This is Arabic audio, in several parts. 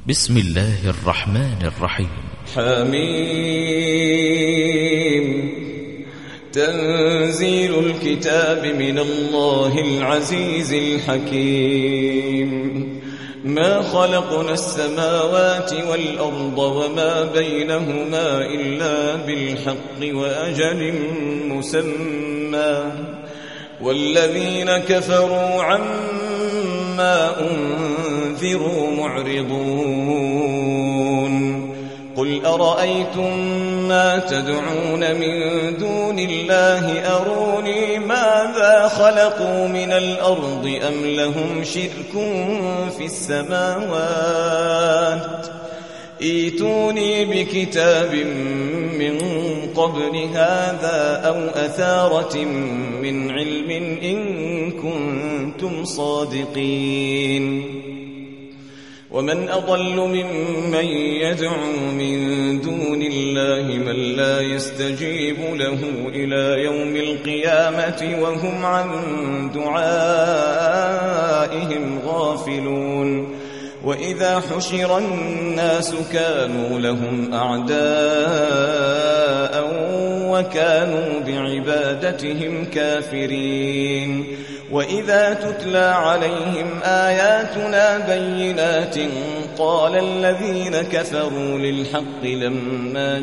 بسم الله الرحمن الرحيم. حميم. تنزيل الكتاب من الله العزيز الحكيم. ما خلقنا السماوات والأرض وما بينهما إلا بالحق وأجل مسمى، والذين كفروا عما أنذروا معرضون. قل أرأيتم ما تدعون من دون الله أروني ماذا خلقوا من الأرض أم لهم شرك في السماوات، ائتوني بكتاب من قبل هذا أو أثارة من علم إن كنتم صادقين. ومن أضل ممن يدعو من دون الله من لا يستجيب له إلى يوم القيامة وهم عن دعائهم غافلون. وإذا حشر الناس كانوا لهم أعداء وكانوا بعبادتهم كافرين. وإذا تتلى عليهم آياتنا بينات قال الذين كفروا للحق لما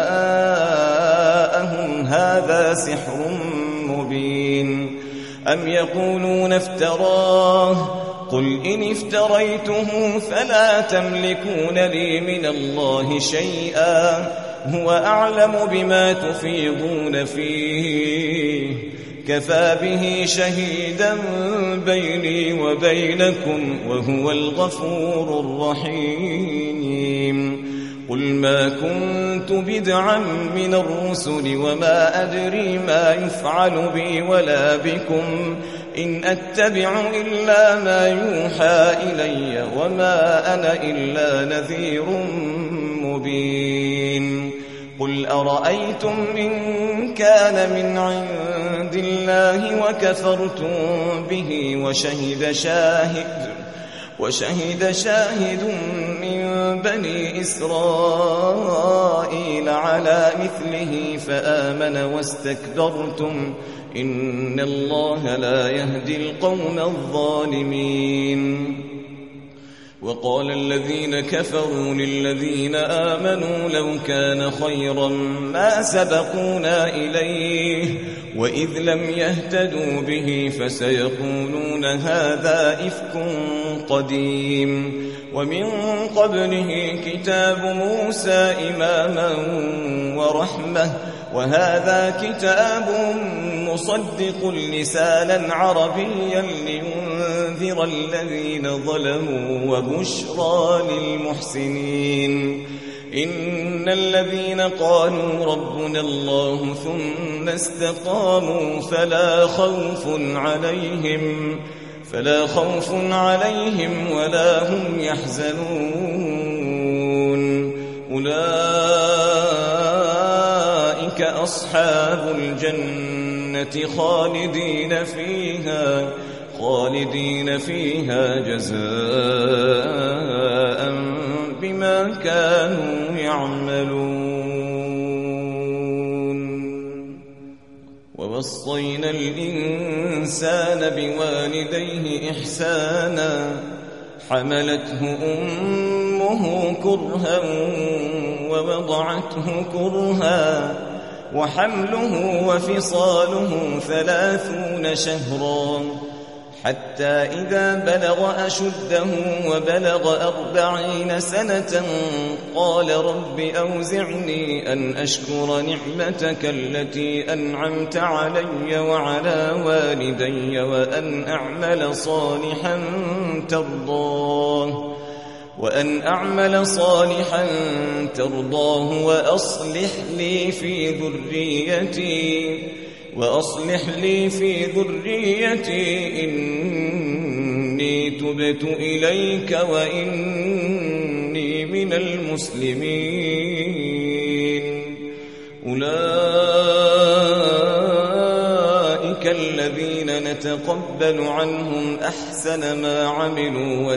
جاءهم هذا سحر مبين. أم يقولون افتراه قل إن افتريته فلا تملكون لي من الله شيئا هو أعلم بما تفيضون فيه كفى به شهيدا بيني وبينكم وهو الغفور الرحيم. قل ما كنت بدعا من الرسل وما أدري ما يفعل بي ولا بكم إن أتبع إلا ما يوحى إلي وما أنا إلا نذير مبين. قل أرأيتم إن كان من عند الله وكفرتم به وشهد شاهد من بني إسرائيل على مثله فآمن واستكبرتم إن الله لا يهدي القوم الظالمين. وقال الذين كفروا للذين آمنوا لو كان خيرا ما سبقونا إليه وإذ لم يهتدوا به فسيقولون هذا إفك قديم. ومن قبله كتاب موسى إماما ورحمة وهذا كتاب مصدق لسانا عربيا لينذر الذين ظلموا وبشرى للمحسنين. إن الذين قالوا ربنا الله ثم استقاموا فلا خوف عليهم ولا هم يحزنون. أولئك أصحاب الجنة خالدين فيها جزاء بما كانوا يعملون. ووصينا الإنسان بوالديه إحسانا حملته أمه كرها ووضعته كرها وحمله وفصاله 30 شهرا حتى إذا بلغ أشده وبلغ 40 سنة قال رب أوزعني أن أشكر نعمتك التي أنعمت علي وعلى والدي وأن أعمل صالحا ترضاه وأصلح لي في ذريتي إني تبت إليك وإني من المسلمين. أولئك الذين نتقبل عنهم أحسن ما عملوا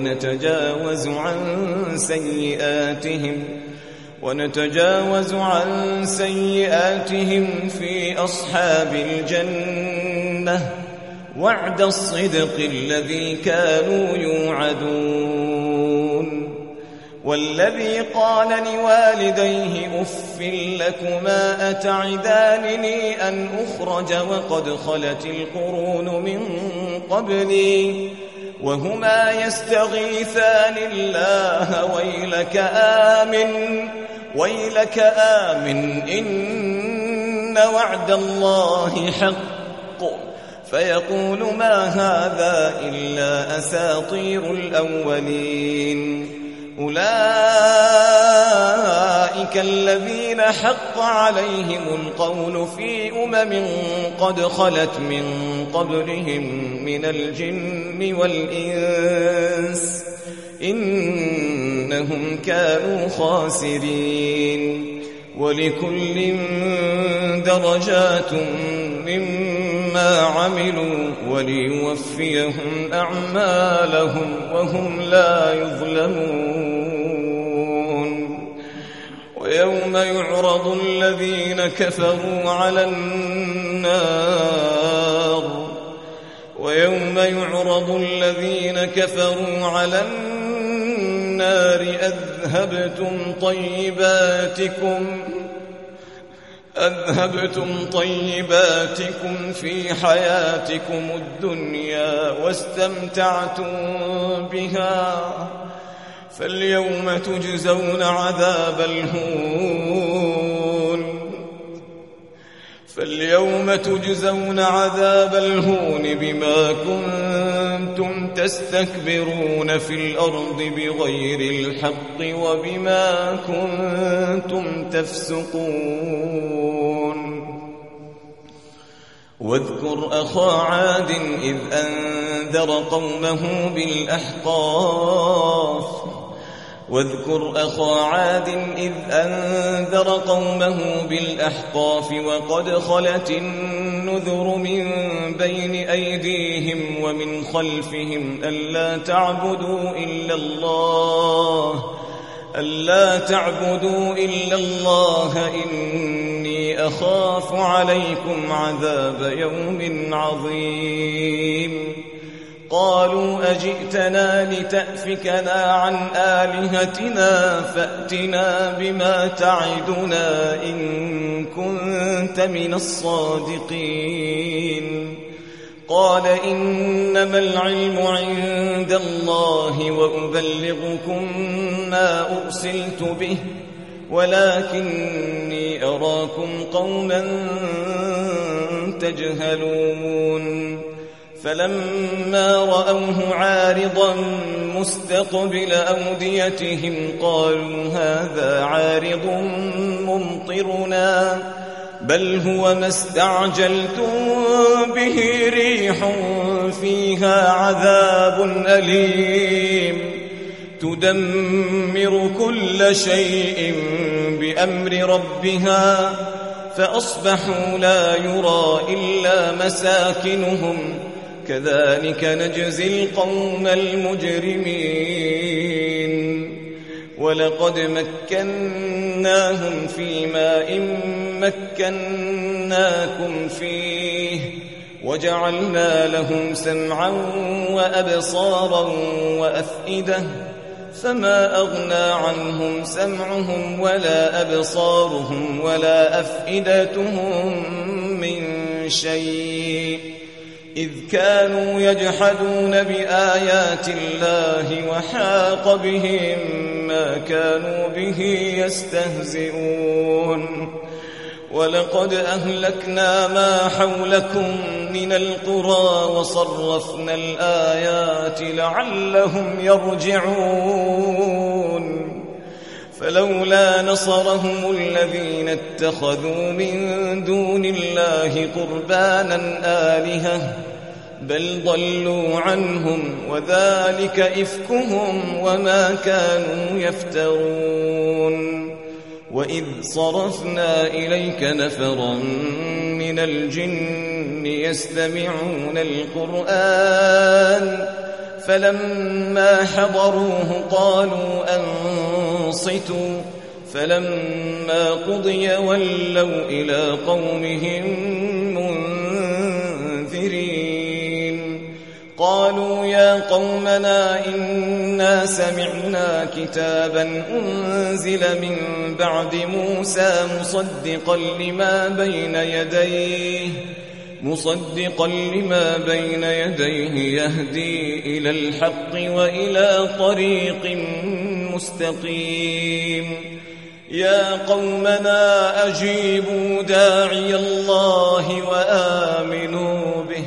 ونتجاوز عن سيئاتهم في أصحاب الجنة وعد الصدق الذي كانوا يوعدون. والذي قال لوالديه أف لكما أتعدانني أن أخرج وقد خلت القرون من قبلي وهما يستغيثان الله ويلك آمن إن وعد الله حق فيقول ما هذا إلا أساطير الأولين. أولئك الذين حق عليهم القول في قد خلت من قبلهم من الجن والإنس إنهم كانوا خاسرين. ولكل درجات مما عملوا وليوفيهم أعمالهم وهم لا يظلمون. ويوم يعرض الذين كفروا على النار أذهبتم طيباتكم في حياتكم الدنيا واستمتعتم بها فاليوم تجزون عذاب الهون بما كنتم تستكبرون في الأرض بغير الحق وبما كنتم تفسقون. واذكر أخا عاد إذ أنذر قومه بالأحقاف وقد خلت النذر من بين أيديهم ومن خلفهم ألا تعبدوا إلا الله إني أخاف عليكم عذاب يوم عظيم. قالوا أجئتنا لتأفكنا عن آلهتنا فأتنا بما تعدنا إن كنت من الصادقين. قال إنما العلم عند الله وأبلغكم ما أرسلت به ولكني أراكم قوما تجهلون. فلما رأوه عارضا مستقبل أوديتهم قالوا هذا عارض ممطرنا بل هو ما استعجلتم به ريح فيها عذاب أليم تدمر كل شيء بأمر ربها فأصبحوا لا يرى إلا مساكنهم كذلك نجزي القوم المجرمين. ولقد مكناهم في ماء مكناكم فيه وجعلنا لهم سمعا وأبصارا وأفئدة فما أغنى عنهم سمعهم ولا أبصارهم ولا أفئدتهم من شيء إذ كانوا يجحدون بآيات الله وحاق بهم ما كانوا به يستهزئون. ولقد أهلكنا ما حولكم من القرى وصرفنا الآيات لعلهم يرجعون. فلولا نصرهم الذين اتخذوا من دون الله قربانا آلهة بل ضلوا عنهم وذلك إفكهم وما كانوا يفترون. وإذ صرفنا إليك نفرا من الجن يستمعون القرآن فلما حضروه قالوا أنصتوا فلما قضي ولوا إلى قومهم منذرين قالوا يا قومنا إنا سمعنا كتابا أنزل من بعد موسى مصدقا لما بين يديه يهدي إلى الحق وإلى طريق مستقيم يا قومنا أجيبوا داعي الله وآمنوا به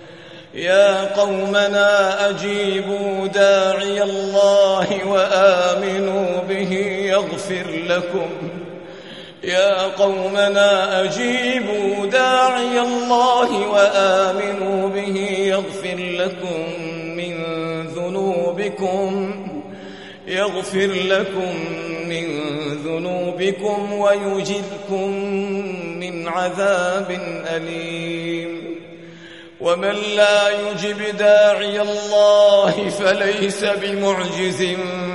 يغفر لكم من ذنوبكم ويجركم من عذاب أليم ومن لا يجب داعي الله فليس بمعجز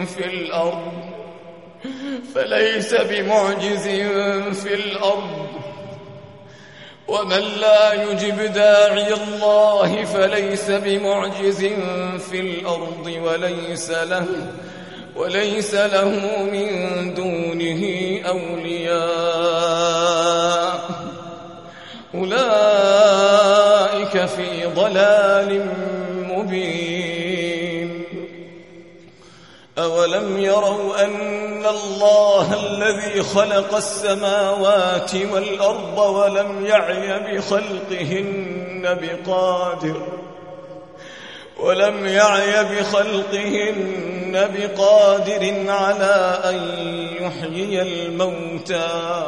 في الأرض ومن لا يجب داعي الله فليس بمعجز في الأرض وليس له من دونه أولياء أولئك في ضلال مبين أولم يروا أن الله الذي خلق السماوات والأرض ولم يعي بخلقهن بقادر على أن يحيي الموتى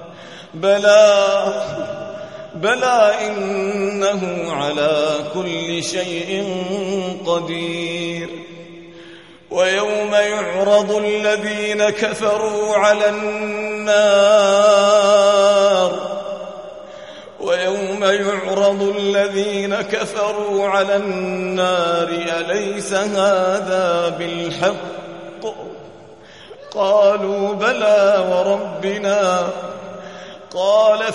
بلى إنه على كل شيء قدير ويوم يعرض الذين كفروا على النار أليس هذا بالحق قالوا بلى وربنا قال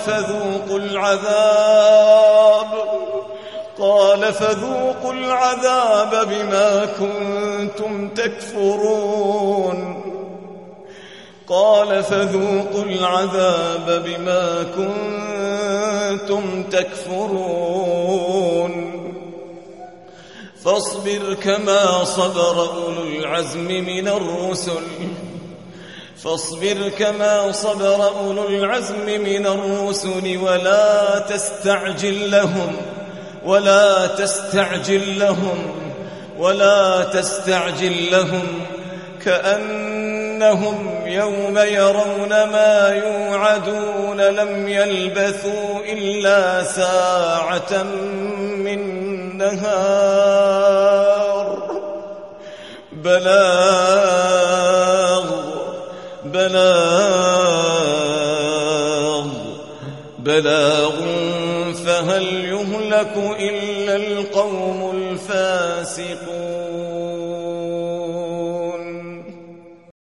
فذوقوا العذاب بما كنتم تكفرون فاصبر كما صبر أولو العزم من الرسل ولا تستعجل لهم كأنهم يوم يرون ما يوعدون لم يلبثوا إلا ساعة من نهار بلاغ فهل يهلك إلا القوم الفاسقون